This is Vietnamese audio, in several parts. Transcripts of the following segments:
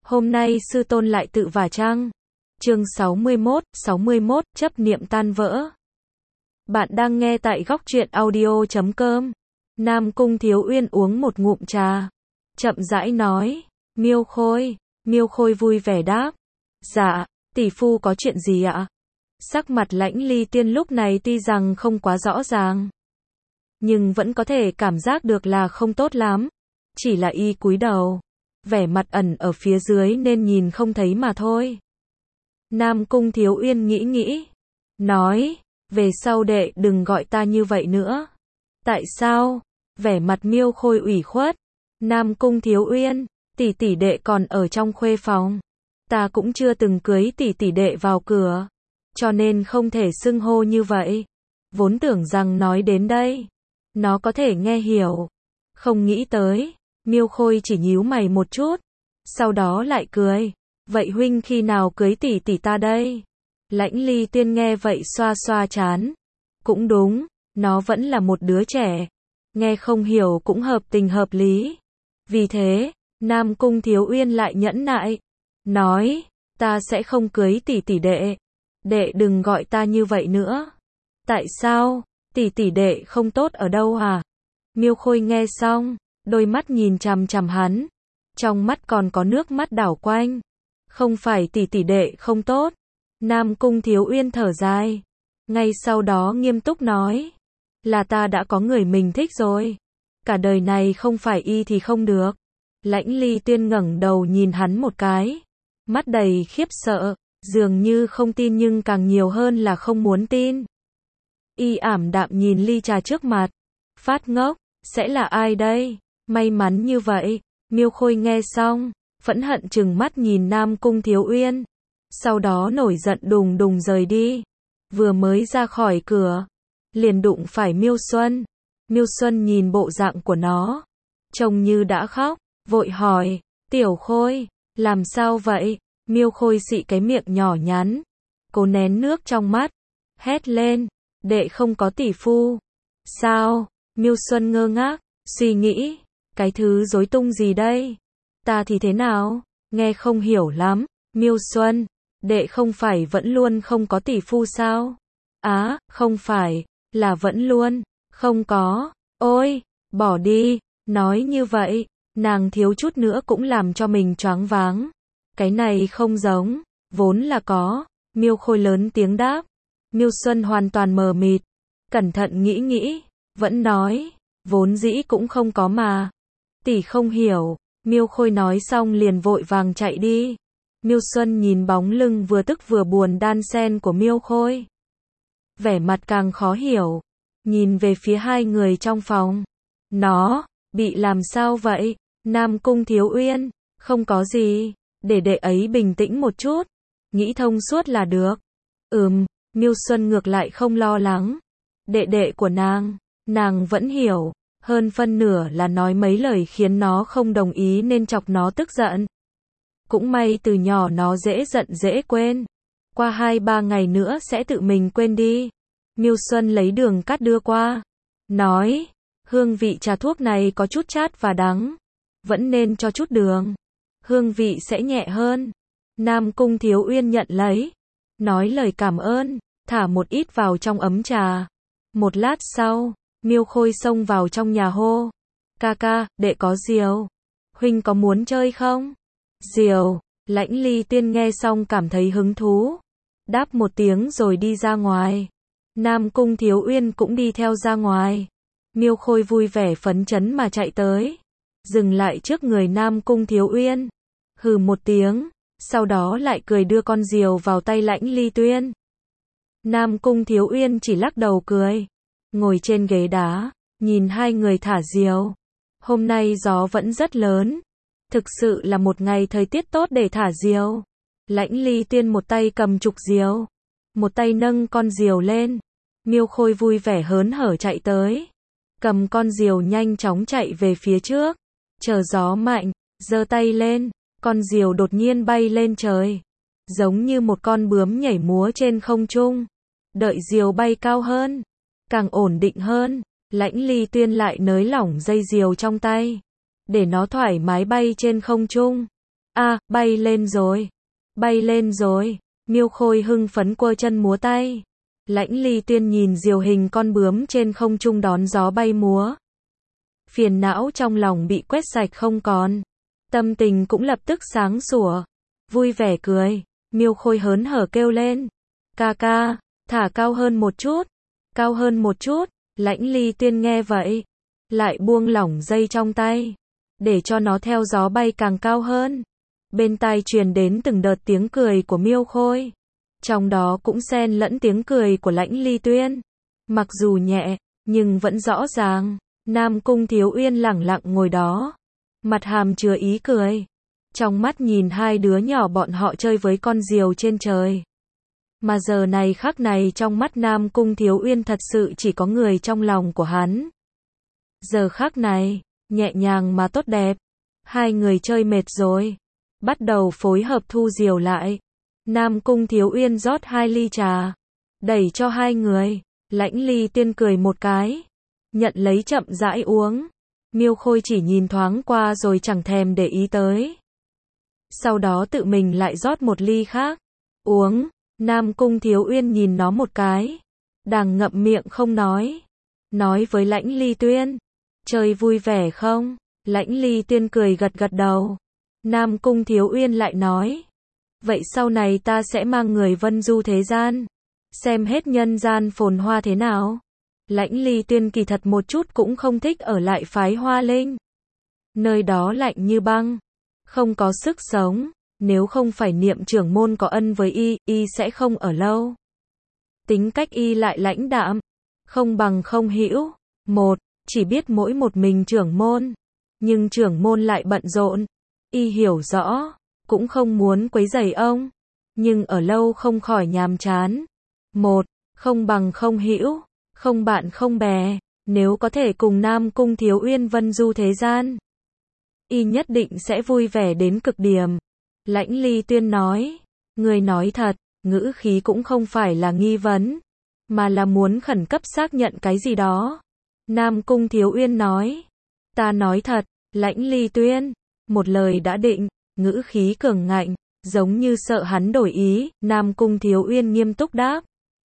Hôm nay sư tôn lại tự vả chăng? Chương 61, chấp niệm tan vỡ. Bạn đang nghe tại góc truyện audio.com. Nam Cung Thiếu Uyên uống một ngụm trà, chậm rãi nói, Miêu Khôi vui vẻ đáp, dạ, tỷ phu có chuyện gì ạ? Sắc mặt Lãnh Ly Tiên lúc này tuy rằng không quá rõ ràng, nhưng vẫn có thể cảm giác được là không tốt lắm. Chỉ là y cúi đầu, vẻ mặt ẩn ở phía dưới nên nhìn không thấy mà thôi. Nam Cung Thiếu Uyên nghĩ, nói, về sau đệ đừng gọi ta như vậy nữa. Tại sao? Vẻ mặt Miêu Khôi ủy khuất. Nam Cung Thiếu Uyên, tỷ đệ còn ở trong khuê phòng. Ta cũng chưa từng cưới tỷ đệ vào cửa, cho nên không thể xưng hô như vậy. Vốn tưởng rằng nói đến đây, nó có thể nghe hiểu. Không nghĩ tới, Miêu Khôi chỉ nhíu mày một chút, sau đó lại cười. Vậy huynh khi nào cưới tỷ ta đây? Lãnh Ly Tiên nghe vậy xoa xoa trán. Cũng đúng, nó vẫn là một đứa trẻ. Nghe không hiểu cũng hợp tình hợp lý. Vì thế, Nam Cung Thiếu Uyên lại nhẫn nại, nói, ta sẽ không cưới tỷ đệ. Đệ đừng gọi ta như vậy nữa. Tại sao? Tỷ đệ không tốt ở đâu à? Miêu Khôi nghe xong, đôi mắt nhìn chằm chằm hắn, trong mắt còn có nước mắt đảo quanh. Không phải tỷ đệ không tốt. Nam Cung Thiếu Uyên thở dài, ngay sau đó nghiêm túc nói, là ta đã có người mình thích rồi. Cả đời này không phải y thì không được. Lãnh Ly Tiên ngẩng đầu nhìn hắn một cái, mắt đầy khiếp sợ, dường như không tin nhưng càng nhiều hơn là không muốn tin. Y ảm đạm nhìn ly trà trước mặt, phát ngốc, sẽ là ai đây? May mắn như vậy. Miêu Khôi nghe xong, phẫn hận trừng mắt nhìn Nam Cung Thiếu Uyên, sau đó nổi giận đùng đùng rời đi. Vừa mới ra khỏi cửa, liền đụng phải Miêu Xuân. Miêu Xuân nhìn bộ dạng của nó, trông như đã khóc, vội hỏi, Tiểu Khôi, làm sao vậy? Miêu Khôi xị cái miệng nhỏ nhắn, cố nén nước trong mắt, hét lên, đệ không có tỷ phu. Sao? Miêu Xuân ngơ ngác, suy nghĩ, cái thứ rối tung gì đây? Ta thì thế nào? Nghe không hiểu lắm. Miêu Xuân, đệ không phải vẫn luôn không có tỷ phu sao? Á, không phải, là vẫn luôn không có. Ôi, bỏ đi. Nói như vậy, nàng thiếu chút nữa cũng làm cho mình choáng váng. Cái này không giống, vốn là có. Miêu Khôi lớn tiếng đáp. Miêu Xuân hoàn toàn mờ mịt, cẩn thận nghĩ, vẫn nói, vốn dĩ cũng không có mà. Tỷ không hiểu. Miêu Khôi nói xong liền vội vàng chạy đi. Miêu Xuân nhìn bóng lưng vừa tức vừa buồn đan xen của Miêu Khôi, vẻ mặt càng khó hiểu, nhìn về phía hai người trong phòng. Nó bị làm sao vậy? Nam Cung Thiếu Uyên, không có gì, để đệ ấy bình tĩnh một chút, nghĩ thông suốt là được. Miêu Xuân ngược lại không lo lắng. Đệ của nàng vẫn hiểu, hơn phân nửa là nói mấy lời khiến nó không đồng ý nên chọc nó tức giận. Cũng may từ nhỏ nó dễ giận dễ quên, qua 2-3 ngày nữa sẽ tự mình quên đi. Miêu Xuân lấy đường cát đưa qua, nói, hương vị trà thuốc này có chút chát và đắng, vẫn nên cho chút đường, hương vị sẽ nhẹ hơn. Nam Cung Thiếu Uyên nhận lấy, nói lời cảm ơn, thả một ít vào trong ấm trà. Một lát sau, Miêu Khôi xông vào trong nhà hô, ca, đệ có diều, huynh có muốn chơi không? Diều. Lãnh Ly Tiên nghe xong cảm thấy hứng thú, đáp một tiếng rồi đi ra ngoài. Nam Cung Thiếu Uyên cũng đi theo ra ngoài. Miêu Khôi vui vẻ phấn chấn mà chạy tới, dừng lại trước người Nam Cung Thiếu Uyên, hừ một tiếng, sau đó lại cười đưa con diều vào tay Lãnh Ly Tiên. Nam Cung Thiếu Uyên chỉ lắc đầu cười, ngồi trên ghế đá, nhìn hai người thả diều. Hôm nay gió vẫn rất lớn, thực sự là một ngày thời tiết tốt để thả diều. Lãnh Ly Tiên một tay cầm trục diều, một tay nâng con diều lên. Miêu Khôi vui vẻ hớn hở chạy tới, cầm con diều nhanh chóng chạy về phía trước, chờ gió mạnh, giơ tay lên, con diều đột nhiên bay lên trời, giống như một con bướm nhảy múa trên không trung. Đợi diều bay cao hơn, càng ổn định hơn, Lãnh Ly Tiên lại nới lỏng dây diều trong tay, để nó thoải mái bay trên không trung. Bay lên rồi. Bay lên rồi. Miêu Khôi hưng phấn quơ chân múa tay. Lãnh Ly Tuyên nhìn diều hình con bướm trên không trung đón gió bay múa. Phiền não trong lòng bị quét sạch không còn. Tâm tình cũng lập tức sáng sủa. Vui vẻ cười. Miêu Khôi hớn hở kêu lên. Ca ca, thả cao hơn một chút. Cao hơn một chút. Lãnh Ly Tuyên nghe vậy. Lại buông lỏng dây trong tay. Để cho nó theo gió bay càng cao hơn. Bên tai truyền đến từng đợt tiếng cười của Miêu Khôi. Trong đó cũng xen lẫn tiếng cười của Lãnh Ly Tuyên. Mặc dù nhẹ, nhưng vẫn rõ ràng. Nam Cung Thiếu Uyên lẳng lặng ngồi đó. Mặt hàm chứa ý cười. Trong mắt nhìn hai đứa nhỏ bọn họ chơi với con diều trên trời. Mà giờ này khắc này trong mắt Nam Cung Thiếu Uyên thật sự chỉ có người trong lòng của hắn. Giờ khắc này, nhẹ nhàng mà tốt đẹp. Hai người chơi mệt rồi. Bắt đầu phối hợp thu diều lại. Nam Cung Thiếu Uyên rót 2 ly trà. Đẩy cho hai người. Lãnh Ly Tuyên cười một cái. Nhận lấy chậm rãi uống. Miêu Khôi chỉ nhìn thoáng qua rồi chẳng thèm để ý tới. Sau đó tự mình lại rót một ly khác. Uống. Nam Cung Thiếu Uyên nhìn nó một cái. Đang ngậm miệng không nói. Nói với Lãnh Ly Tuyên. Chơi vui vẻ không? Lãnh Ly Tuyên cười gật gật đầu. Nam Cung Thiếu Uyên lại nói. Vậy sau này ta sẽ mang người vân du thế gian. Xem hết nhân gian phồn hoa thế nào. Lãnh Ly Tuyên kỳ thật một chút cũng không thích ở lại phái Hoa Linh. Nơi đó lạnh như băng. Không có sức sống. Nếu không phải Niệm trưởng môn có ân với y sẽ không ở lâu. Tính cách y lại lãnh đạm. Không bằng không hữu. Chỉ biết mỗi một mình trưởng môn. Nhưng trưởng môn lại bận rộn. Y hiểu rõ. Cũng không muốn quấy rầy ông. Nhưng ở lâu không khỏi nhàm chán. Không bằng không hữu. Không bạn không bè. Nếu có thể cùng Nam Cung Thiếu Uyên vân du thế gian. Y nhất định sẽ vui vẻ đến cực điểm. Lãnh Ly Tuyên nói. Người nói thật. Ngữ khí cũng không phải là nghi vấn. Mà là muốn khẩn cấp xác nhận cái gì đó. Nam Cung Thiếu Uyên nói. Ta nói thật. Lãnh Ly Tuyên. Một lời đã định. Ngữ khí cường ngạnh. Giống như sợ hắn đổi ý. Nam Cung Thiếu Uyên nghiêm túc đáp.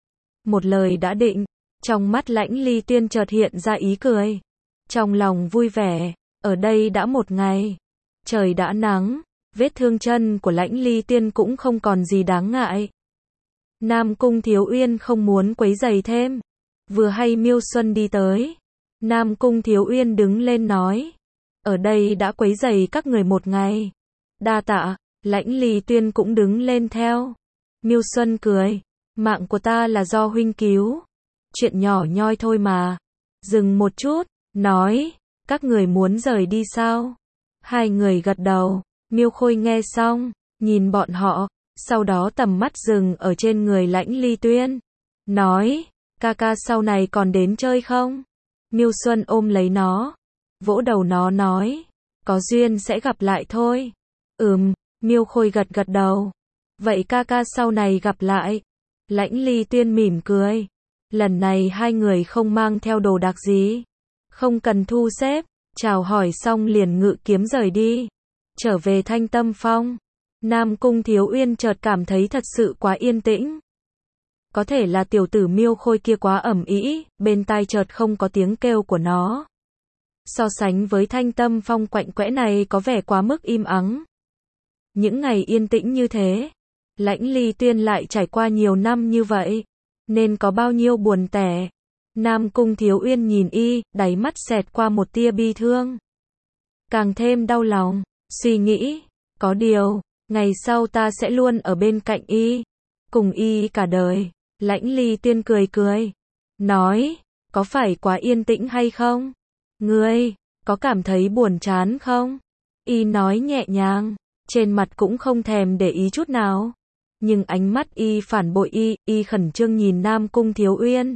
Một lời đã định. Trong mắt Lãnh Ly Tuyên chợt hiện ra ý cười. Trong lòng vui vẻ. Ở đây đã một ngày. Trời đã nắng. Vết thương chân của Lãnh Ly Tuyên cũng không còn gì đáng ngại. Nam Cung Thiếu Uyên không muốn quấy rầy thêm. Vừa hay Miêu Xuân đi tới. Nam Cung Thiếu Uyên đứng lên nói. Ở đây đã quấy rầy các người một ngày. Đa tạ. Lãnh Ly Tuyên cũng đứng lên theo. Miêu Xuân cười. Mạng của ta là do huynh cứu. Chuyện nhỏ nhoi thôi mà. Dừng một chút. Nói. Các người muốn rời đi sao? Hai người gật đầu. Miêu Khôi nghe xong. Nhìn bọn họ. Sau đó tầm mắt dừng ở trên người Lãnh Ly Tuyên. Nói. Ca ca sau này còn đến chơi không? Miêu Xuân ôm lấy nó. Vỗ đầu nó nói. Có duyên sẽ gặp lại thôi. Miêu Khôi gật gật đầu. Vậy ca ca sau này gặp lại. Lãnh Ly Tuyên mỉm cười. Lần này hai người không mang theo đồ đạc gì. Không cần thu xếp. Chào hỏi xong liền ngự kiếm rời đi. Trở về Thanh Tâm Phong. Nam Cung Thiếu Uyên chợt cảm thấy thật sự quá yên tĩnh. Có thể là tiểu tử Miêu Khôi kia quá ầm ĩ, bên tai chợt không có tiếng kêu của nó. So sánh với Thanh Tâm Phong quạnh quẽ này có vẻ quá mức im ắng. Những ngày yên tĩnh như thế, Lãnh Ly Tuyên lại trải qua nhiều năm như vậy, nên có bao nhiêu buồn tẻ. Nam Cung Thiếu Uyên nhìn y, đáy mắt xẹt qua một tia bi thương. Càng thêm đau lòng, suy nghĩ, có điều, ngày sau ta sẽ luôn ở bên cạnh y, cùng y cả đời. Lãnh Ly Tuyên cười cười, nói, có phải quá yên tĩnh hay không? Ngươi, có cảm thấy buồn chán không? Y nói nhẹ nhàng, trên mặt cũng không thèm để ý chút nào. Nhưng ánh mắt y phản bội y khẩn trương nhìn Nam Cung Thiếu Uyên.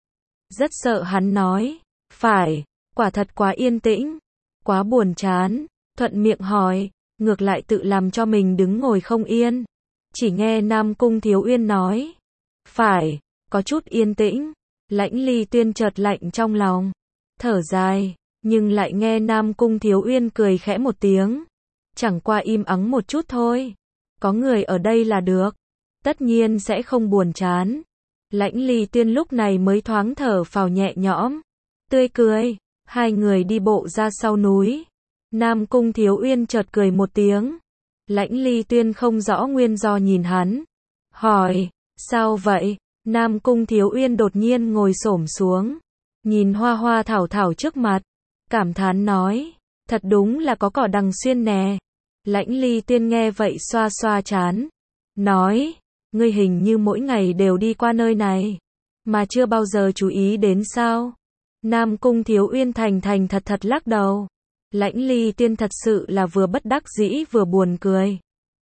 Rất sợ hắn nói, phải, quả thật quá yên tĩnh, quá buồn chán, thuận miệng hỏi, ngược lại tự làm cho mình đứng ngồi không yên. Chỉ nghe Nam Cung Thiếu Uyên nói, phải, có chút yên tĩnh. Lãnh Ly Tuyên chợt lạnh trong lòng, thở dài, nhưng lại nghe Nam Cung Thiếu Uyên cười khẽ một tiếng. chẳng qua im ắng một chút thôi. Có người ở đây là được. Tất nhiên sẽ không buồn chán. Lãnh Ly Tuyên lúc này mới thoáng thở phào nhẹ nhõm. Tươi cười. Hai người đi bộ ra sau núi. Nam Cung Thiếu Uyên chợt cười một tiếng. Lãnh Ly Tuyên không rõ nguyên do nhìn hắn. Hỏi, sao vậy? Nam Cung Thiếu Uyên đột nhiên ngồi xổm xuống. Nhìn hoa hoa thảo thảo trước mặt. Cảm thán nói, thật đúng là có cỏ đằng xuyên nè. Lãnh Ly Tuyên nghe vậy xoa xoa trán. Nói, ngươi hình như mỗi ngày đều đi qua nơi này. Mà chưa bao giờ chú ý đến sao? Nam Cung Thiếu Uyên thành thành thật thật lắc đầu. Lãnh Ly Tuyên thật sự là vừa bất đắc dĩ vừa buồn cười.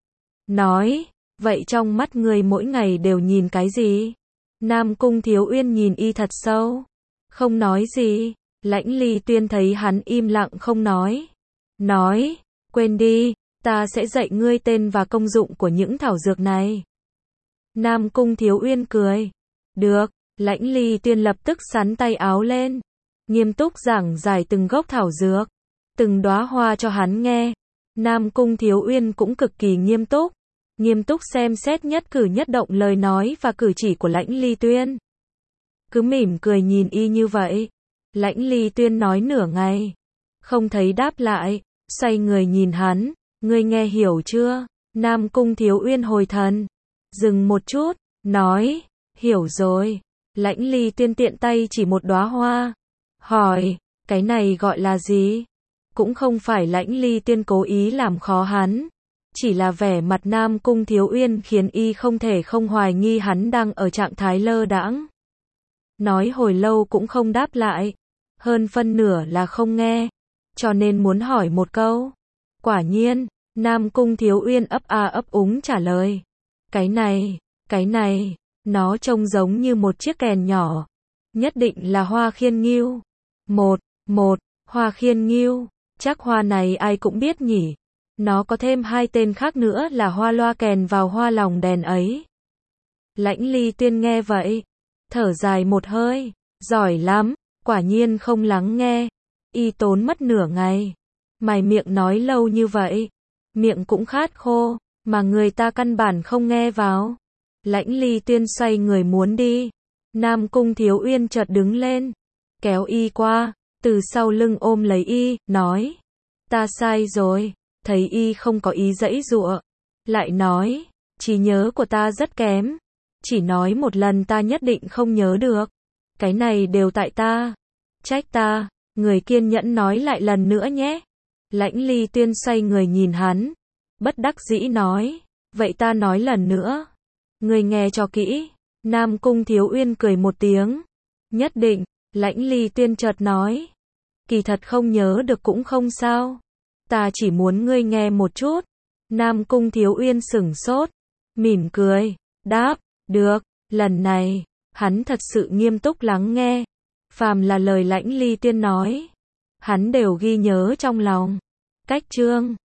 Nói, vậy trong mắt ngươi mỗi ngày đều nhìn cái gì? Nam Cung Thiếu Uyên nhìn y thật sâu. Không nói gì. Lãnh Ly Tuyên thấy hắn im lặng không nói. Nói, quên đi, ta sẽ dạy ngươi tên và công dụng của những thảo dược này. Nam Cung Thiếu Uyên cười. Được, Lãnh Ly Tuyên lập tức xắn tay áo lên. Nghiêm túc giảng giải từng gốc thảo dược, từng đóa hoa cho hắn nghe. Nam Cung Thiếu Uyên cũng cực kỳ nghiêm túc xem xét nhất cử nhất động lời nói và cử chỉ của Lãnh Ly Tuyên. Cứ mỉm cười nhìn y như vậy. Lãnh Ly Tuyên nói nửa ngày, không thấy đáp lại, xoay người nhìn hắn, ngươi nghe hiểu chưa? Nam Cung Thiếu Uyên hồi thần, dừng một chút, nói, hiểu rồi. Lãnh Ly Tuyên tiện tay chỉ một đóa hoa, hỏi, cái này gọi là gì? Cũng không phải Lãnh Ly Tuyên cố ý làm khó hắn, chỉ là vẻ mặt Nam Cung Thiếu Uyên khiến y không thể không hoài nghi hắn đang ở trạng thái lơ đãng. Nói hồi lâu cũng không đáp lại, hơn phân nửa là không nghe, cho nên muốn hỏi một câu. Quả nhiên, Nam Cung Thiếu Uyên ấp a ấp úng trả lời. Cái này, nó trông giống như một chiếc kèn nhỏ, nhất định là hoa khiên nghiêu. Hoa khiên nghiêu, chắc hoa này ai cũng biết nhỉ. Nó có thêm hai tên khác nữa là hoa loa kèn vào hoa lồng đèn ấy. Lãnh Ly Tuyên nghe vậy, thở dài một hơi, giỏi lắm, quả nhiên không lắng nghe. Y tốn mất nửa ngày, mày miệng nói lâu như vậy, miệng cũng khát khô, mà người ta căn bản không nghe vào. Lãnh Ly Tuyên xoay người muốn đi. Nam Cung Thiếu Uyên chợt đứng lên, kéo y qua, từ sau lưng ôm lấy y, nói, ta sai rồi. Thấy y không có ý giãy giụa, lại nói, trí nhớ của ta rất kém, chỉ nói một lần ta nhất định không nhớ được, cái này đều tại ta, trách ta. Người kiên nhẫn nói lại lần nữa nhé. Lãnh Ly Tuyên xoay người nhìn hắn, bất đắc dĩ nói, vậy ta nói lần nữa, ngươi nghe cho kỹ. Nam Cung Thiếu Uyên cười một tiếng, nhất định. Lãnh Ly Tuyên chợt nói, kỳ thật không nhớ được cũng không sao, ta chỉ muốn ngươi nghe một chút. Nam Cung Thiếu Uyên sửng sốt, mỉm cười, đáp, được. Lần này, hắn thật sự nghiêm túc lắng nghe. Phàm là lời Lãnh Ly Tuyên nói, hắn đều ghi nhớ trong lòng. Cách chương